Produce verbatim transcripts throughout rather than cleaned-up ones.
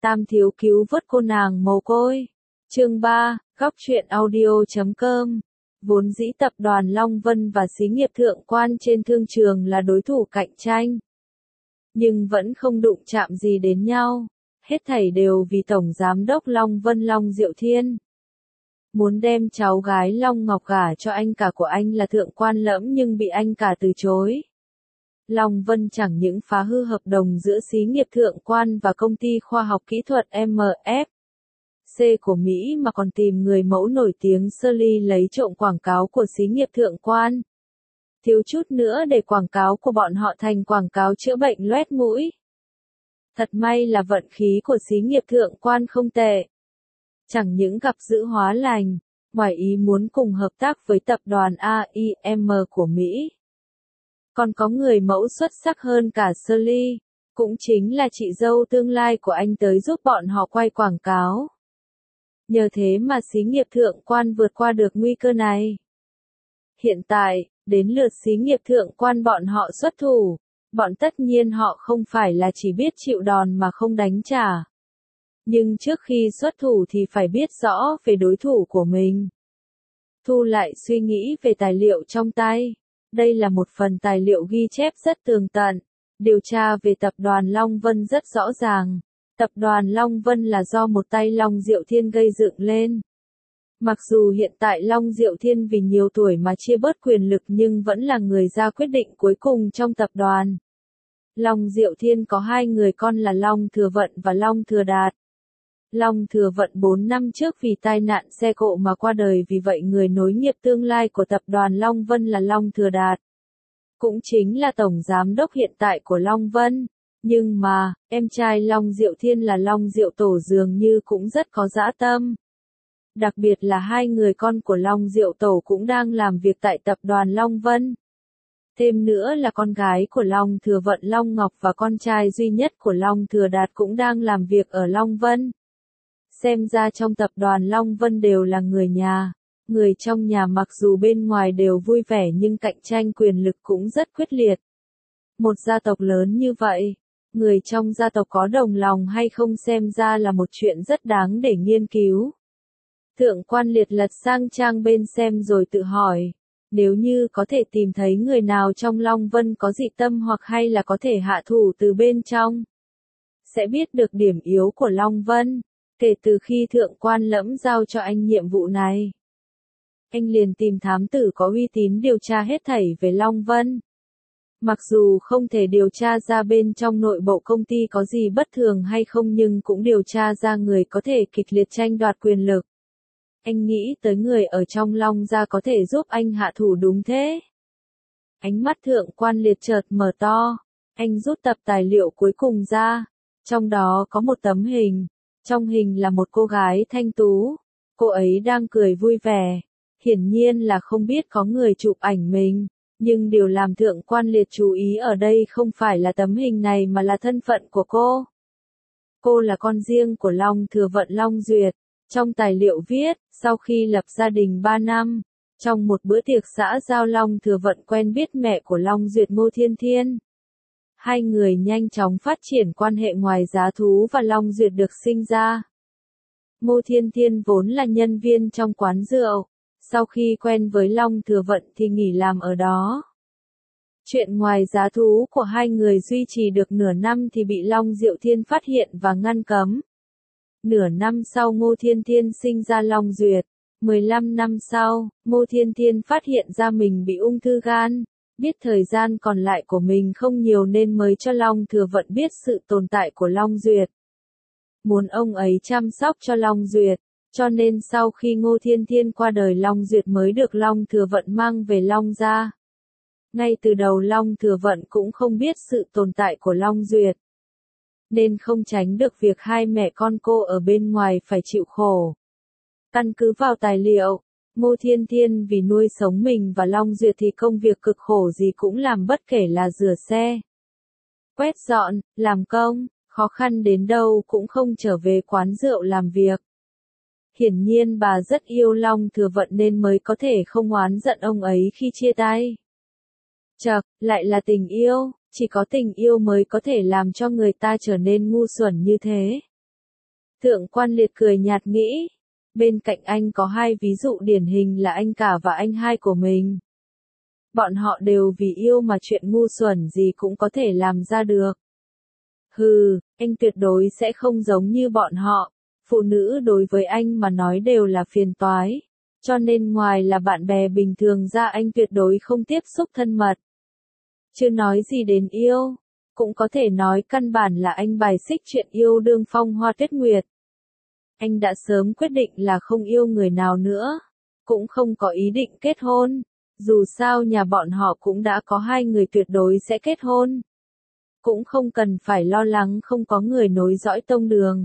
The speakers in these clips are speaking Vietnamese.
Tam thiếu cứu vớt cô nàng mồ côi. Chương ba, góc truyện audio.com. Vốn dĩ tập đoàn Long Vân và xí nghiệp Thượng Quan trên thương trường là đối thủ cạnh tranh. Nhưng vẫn không đụng chạm gì đến nhau. Hết thảy đều vì Tổng Giám đốc Long Vân Long Diệu Thiên. Muốn đem cháu gái Long Ngọc gả cho anh cả của anh là Thượng Quan Lẫm nhưng bị anh cả từ chối. Long Vân chẳng những phá hư hợp đồng giữa xí nghiệp Thượng Quan và công ty khoa học kỹ thuật em ép xê của Mỹ mà còn tìm người mẫu nổi tiếng Shirley lấy trộm quảng cáo của xí nghiệp Thượng Quan. Thiếu chút nữa để quảng cáo của bọn họ thành quảng cáo chữa bệnh loét mũi. Thật may là vận khí của xí nghiệp Thượng Quan không tệ. Chẳng những gặp dữ hóa lành, ngoài ý muốn cùng hợp tác với tập đoàn a i em của Mỹ. Còn có người mẫu xuất sắc hơn cả Shirley, cũng chính là chị dâu tương lai của anh tới giúp bọn họ quay quảng cáo. Nhờ thế mà xí nghiệp Thượng Quan vượt qua được nguy cơ này. Hiện tại, đến lượt xí nghiệp Thượng Quan bọn họ xuất thủ, bọn tất nhiên họ không phải là chỉ biết chịu đòn mà không đánh trả. Nhưng trước khi xuất thủ thì phải biết rõ về đối thủ của mình. Thu lại suy nghĩ về tài liệu trong tay. Đây là một phần tài liệu ghi chép rất tường tận. Điều tra về tập đoàn Long Vân rất rõ ràng. Tập đoàn Long Vân là do một tay Long Diệu Thiên gây dựng lên. Mặc dù hiện tại Long Diệu Thiên vì nhiều tuổi mà chia bớt quyền lực nhưng vẫn là người ra quyết định cuối cùng trong tập đoàn. Long Diệu Thiên có hai người con là Long Thừa Vận và Long Thừa Đạt. Long Thừa Vận bốn năm trước vì tai nạn xe cộ mà qua đời, vì vậy người nối nghiệp tương lai của tập đoàn Long Vân là Long Thừa Đạt. Cũng chính là tổng giám đốc hiện tại của Long Vân. Nhưng mà, em trai Long Diệu Thiên là Long Diệu Tổ dường như cũng rất có dã tâm. Đặc biệt là hai người con của Long Diệu Tổ cũng đang làm việc tại tập đoàn Long Vân. Thêm nữa là con gái của Long Thừa Vận Long Ngọc và con trai duy nhất của Long Thừa Đạt cũng đang làm việc ở Long Vân. Xem ra trong tập đoàn Long Vân đều là người nhà. Người trong nhà mặc dù bên ngoài đều vui vẻ nhưng cạnh tranh quyền lực cũng rất quyết liệt. Một gia tộc lớn như vậy, người trong gia tộc có đồng lòng hay không xem ra là một chuyện rất đáng để nghiên cứu. Thượng Quan liệt lật sang trang bên xem rồi tự hỏi, nếu như có thể tìm thấy người nào trong Long Vân có dị tâm hoặc hay là có thể hạ thủ từ bên trong, sẽ biết được điểm yếu của Long Vân. Kể từ khi Thượng Quan Lẫm giao cho anh nhiệm vụ này, anh liền tìm thám tử có uy tín điều tra hết thảy về Long Vân. Mặc dù không thể điều tra ra bên trong nội bộ công ty có gì bất thường hay không nhưng cũng điều tra ra người có thể kịch liệt tranh đoạt quyền lực. Anh nghĩ tới người ở trong Long gia có thể giúp anh hạ thủ đúng thế. Ánh mắt Thượng Quan liệt chợt mở to, anh rút tập tài liệu cuối cùng ra. Trong đó có một tấm hình. Trong hình là một cô gái thanh tú. Cô ấy đang cười vui vẻ. Hiển nhiên là không biết có người chụp ảnh mình. Nhưng điều làm Thượng Quan liệt chú ý ở đây không phải là tấm hình này mà là thân phận của cô. Cô là con riêng của Long Thừa Vận Long Duyệt. Trong tài liệu viết, sau khi lập gia đình ba năm, trong một bữa tiệc xã giao Long Thừa Vận quen biết mẹ của Long Duyệt Ngô Thiên Thiên. Hai người nhanh chóng phát triển quan hệ ngoài giá thú và Long Duyệt được sinh ra. Ngô Thiên Thiên vốn là nhân viên trong quán rượu. Sau khi quen với Long Thừa Vận thì nghỉ làm ở đó. Chuyện ngoài giá thú của hai người duy trì được nửa năm thì bị Long Diệu Thiên phát hiện và ngăn cấm. Nửa năm sau Ngô Thiên Thiên sinh ra Long Duyệt. mười lăm năm sau, Ngô Thiên Thiên phát hiện ra mình bị ung thư gan. Biết thời gian còn lại của mình không nhiều nên mới cho Long Thừa Vận biết sự tồn tại của Long Duyệt. Muốn ông ấy chăm sóc cho Long Duyệt. Cho nên sau khi Ngô Thiên Thiên qua đời Long Duyệt mới được Long Thừa Vận mang về Long gia. Ngay từ đầu Long Thừa Vận cũng không biết sự tồn tại của Long Duyệt. Nên không tránh được việc hai mẹ con cô ở bên ngoài phải chịu khổ. Căn cứ vào tài liệu, Ngô Thiên Thiên vì nuôi sống mình và Long Duyệt thì công việc cực khổ gì cũng làm, bất kể là rửa xe, quét dọn, làm công, khó khăn đến đâu cũng không trở về quán rượu làm việc. Hiển nhiên bà rất yêu Long Thừa Vận nên mới có thể không oán giận ông ấy khi chia tay. Chậc, lại là tình yêu, chỉ có tình yêu mới có thể làm cho người ta trở nên ngu xuẩn như thế. Thượng quan Liệt cười nhạt nghĩ. Bên cạnh anh có hai ví dụ điển hình là anh cả và anh hai của mình. Bọn họ đều vì yêu mà chuyện ngu xuẩn gì cũng có thể làm ra được. Hừ, anh tuyệt đối sẽ không giống như bọn họ. Phụ nữ đối với anh mà nói đều là phiền toái. Cho nên ngoài là bạn bè bình thường ra anh tuyệt đối không tiếp xúc thân mật. Chưa nói gì đến yêu. Cũng có thể nói căn bản là anh bài xích chuyện yêu đương phong hoa tuyết nguyệt. Anh đã sớm quyết định là không yêu người nào nữa. Cũng không có ý định kết hôn. Dù sao nhà bọn họ cũng đã có hai người tuyệt đối sẽ kết hôn. Cũng không cần phải lo lắng không có người nối dõi tông đường.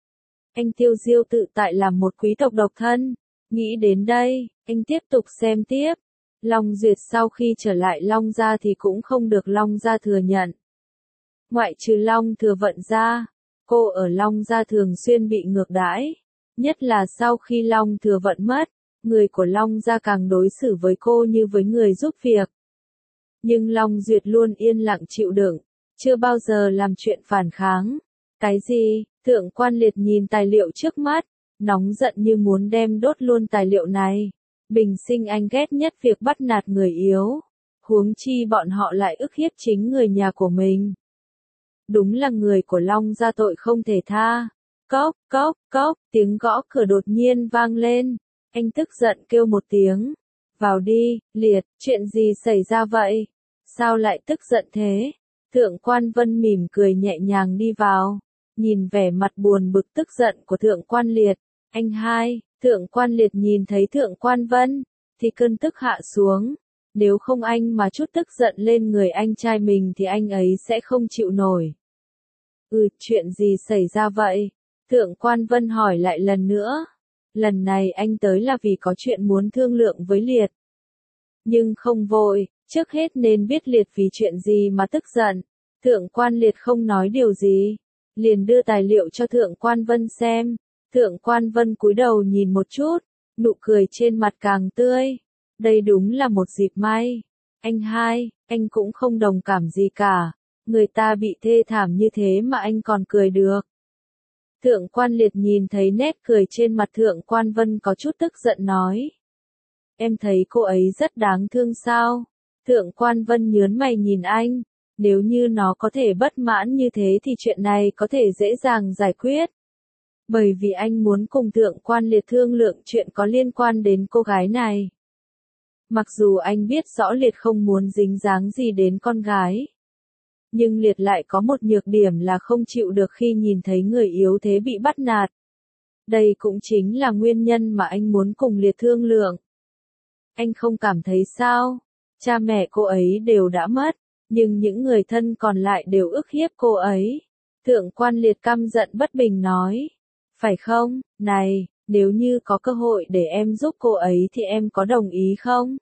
Anh tiêu diêu tự tại làm một quý tộc độc thân. Nghĩ đến đây, anh tiếp tục xem tiếp. Long Duyệt sau khi trở lại Long Gia thì cũng không được Long Gia thừa nhận. Ngoại trừ Long Thừa Vận ra, cô ở Long Gia thường xuyên bị ngược đãi. Nhất là sau khi Long Thừa Vận mất, người của Long Gia càng đối xử với cô như với người giúp việc. Nhưng Long Duyệt luôn yên lặng chịu đựng, chưa bao giờ làm chuyện phản kháng. Cái gì? Thượng quan Liệt nhìn tài liệu trước mắt, nóng giận như muốn đem đốt luôn tài liệu này. Bình sinh anh ghét nhất việc bắt nạt người yếu. Huống chi bọn họ lại ức hiếp chính người nhà của mình. Đúng là người của Long Gia tội không thể tha. Cốc, cốc, cốc, tiếng gõ cửa đột nhiên vang lên. Anh tức giận kêu một tiếng. Vào đi, Liệt, chuyện gì xảy ra vậy? Sao lại tức giận thế? Thượng quan Vân mỉm cười nhẹ nhàng đi vào. Nhìn vẻ mặt buồn bực tức giận của Thượng quan Liệt. Anh hai, Thượng quan Liệt nhìn thấy Thượng quan Vân, thì cơn tức hạ xuống. Nếu không anh mà chút tức giận lên người anh trai mình thì anh ấy sẽ không chịu nổi. Ừ, chuyện gì xảy ra vậy? Thượng quan Vân hỏi lại lần nữa. Lần này anh tới là vì có chuyện muốn thương lượng với Liệt. Nhưng không vội, trước hết nên biết Liệt vì chuyện gì mà tức giận. Thượng quan Liệt không nói điều gì, liền đưa tài liệu cho Thượng quan Vân xem. Thượng quan Vân cúi đầu nhìn một chút, nụ cười trên mặt càng tươi. Đây đúng là một dịp may. Anh hai, anh cũng không đồng cảm gì cả. Người ta bị thê thảm như thế mà anh còn cười được. Thượng quan Liệt nhìn thấy nét cười trên mặt Thượng quan Vân có chút tức giận nói. Em thấy cô ấy rất đáng thương sao? Thượng quan Vân nhớn mày nhìn anh. Nếu như nó có thể bất mãn như thế thì chuyện này có thể dễ dàng giải quyết. Bởi vì anh muốn cùng Thượng quan Liệt thương lượng chuyện có liên quan đến cô gái này. Mặc dù anh biết rõ Liệt không muốn dính dáng gì đến con gái. Nhưng Liệt lại có một nhược điểm là không chịu được khi nhìn thấy người yếu thế bị bắt nạt. Đây cũng chính là nguyên nhân mà anh muốn cùng Liệt thương lượng. Anh không cảm thấy sao? Cha mẹ cô ấy đều đã mất, nhưng những người thân còn lại đều ức hiếp cô ấy. Thượng quan Liệt căm giận bất bình nói. Phải không? Này, nếu như có cơ hội để em giúp cô ấy thì em có đồng ý không?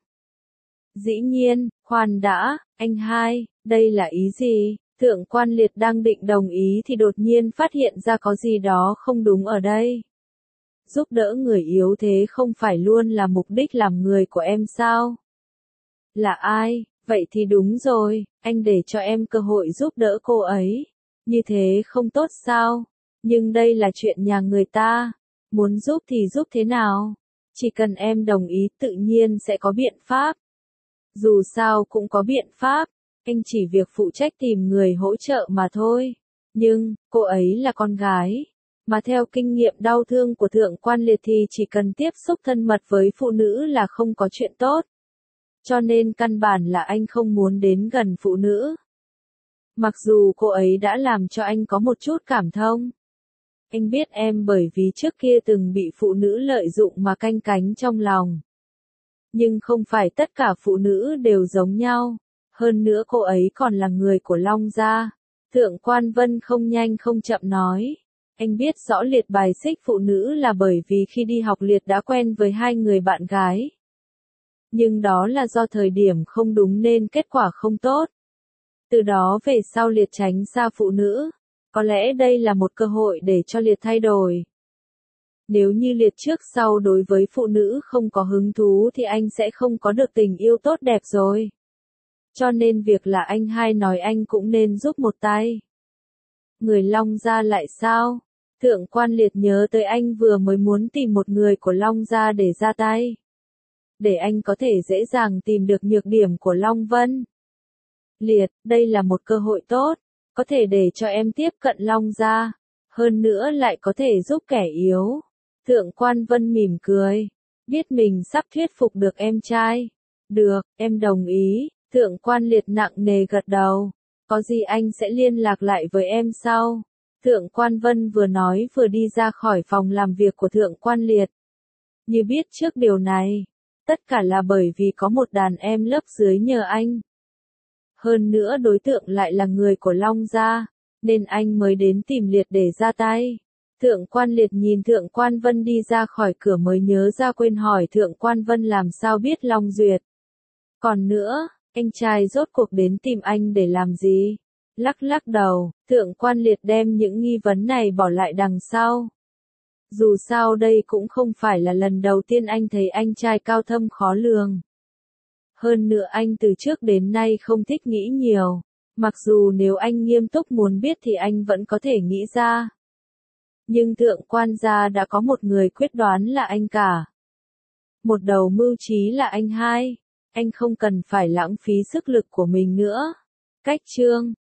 Dĩ nhiên, khoan đã, anh hai, đây là ý gì? Thượng quan Liệt đang định đồng ý thì đột nhiên phát hiện ra có gì đó không đúng ở đây. Giúp đỡ người yếu thế không phải luôn là mục đích làm người của em sao? Là ai? Vậy thì đúng rồi, anh để cho em cơ hội giúp đỡ cô ấy. Như thế không tốt sao? Nhưng đây là chuyện nhà người ta. Muốn giúp thì giúp thế nào? Chỉ cần em đồng ý tự nhiên sẽ có biện pháp. Dù sao cũng có biện pháp. Anh chỉ việc phụ trách tìm người hỗ trợ mà thôi. Nhưng, cô ấy là con gái. Mà theo kinh nghiệm đau thương của Thượng quan Liệt thì chỉ cần tiếp xúc thân mật với phụ nữ là không có chuyện tốt. Cho nên căn bản là anh không muốn đến gần phụ nữ. Mặc dù cô ấy đã làm cho anh có một chút cảm thông. Anh biết em bởi vì trước kia từng bị phụ nữ lợi dụng mà canh cánh trong lòng. Nhưng không phải tất cả phụ nữ đều giống nhau. Hơn nữa cô ấy còn là người của Long Gia. Thượng quan Vân không nhanh không chậm nói. Anh biết rõ Liệt bài xích phụ nữ là bởi vì khi đi học Liệt đã quen với hai người bạn gái. Nhưng đó là do thời điểm không đúng nên kết quả không tốt. Từ đó về sau Liệt tránh xa phụ nữ. Có lẽ đây là một cơ hội để cho Liệt thay đổi. Nếu như Liệt trước sau đối với phụ nữ không có hứng thú thì anh sẽ không có được tình yêu tốt đẹp rồi. Cho nên việc là anh hai nói anh cũng nên giúp một tay. Người Long Gia lại sao? Thượng quan Liệt nhớ tới anh vừa mới muốn tìm một người của Long gia để ra tay. Để anh có thể dễ dàng tìm được nhược điểm của Long Vân. Liệt, đây là một cơ hội tốt, có thể để cho em tiếp cận Long gia, hơn nữa lại có thể giúp kẻ yếu. Thượng quan Vân mỉm cười, biết mình sắp thuyết phục được em trai. Được, em đồng ý. Thượng quan Liệt nặng nề gật đầu. Có gì anh sẽ liên lạc lại với em sau. Thượng quan Vân vừa nói vừa đi ra khỏi phòng làm việc của Thượng quan Liệt. Như biết trước điều này, tất cả là bởi vì có một đàn em lớp dưới nhờ anh. Hơn nữa đối tượng lại là người của Long gia, nên anh mới đến tìm Liệt để ra tay. Thượng quan Liệt nhìn Thượng quan Vân đi ra khỏi cửa mới nhớ ra quên hỏi Thượng quan Vân làm sao biết Long Duyệt. Còn nữa, anh trai rốt cuộc đến tìm anh để làm gì? Lắc lắc đầu, Thượng quan Liệt đem những nghi vấn này bỏ lại đằng sau. Dù sao đây cũng không phải là lần đầu tiên anh thấy anh trai cao thâm khó lường. Hơn nữa anh từ trước đến nay không thích nghĩ nhiều, mặc dù nếu anh nghiêm túc muốn biết thì anh vẫn có thể nghĩ ra. Nhưng Thượng quan gia đã có một người quyết đoán là anh cả. Một đầu mưu trí là anh hai, anh không cần phải lãng phí sức lực của mình nữa. Cách chương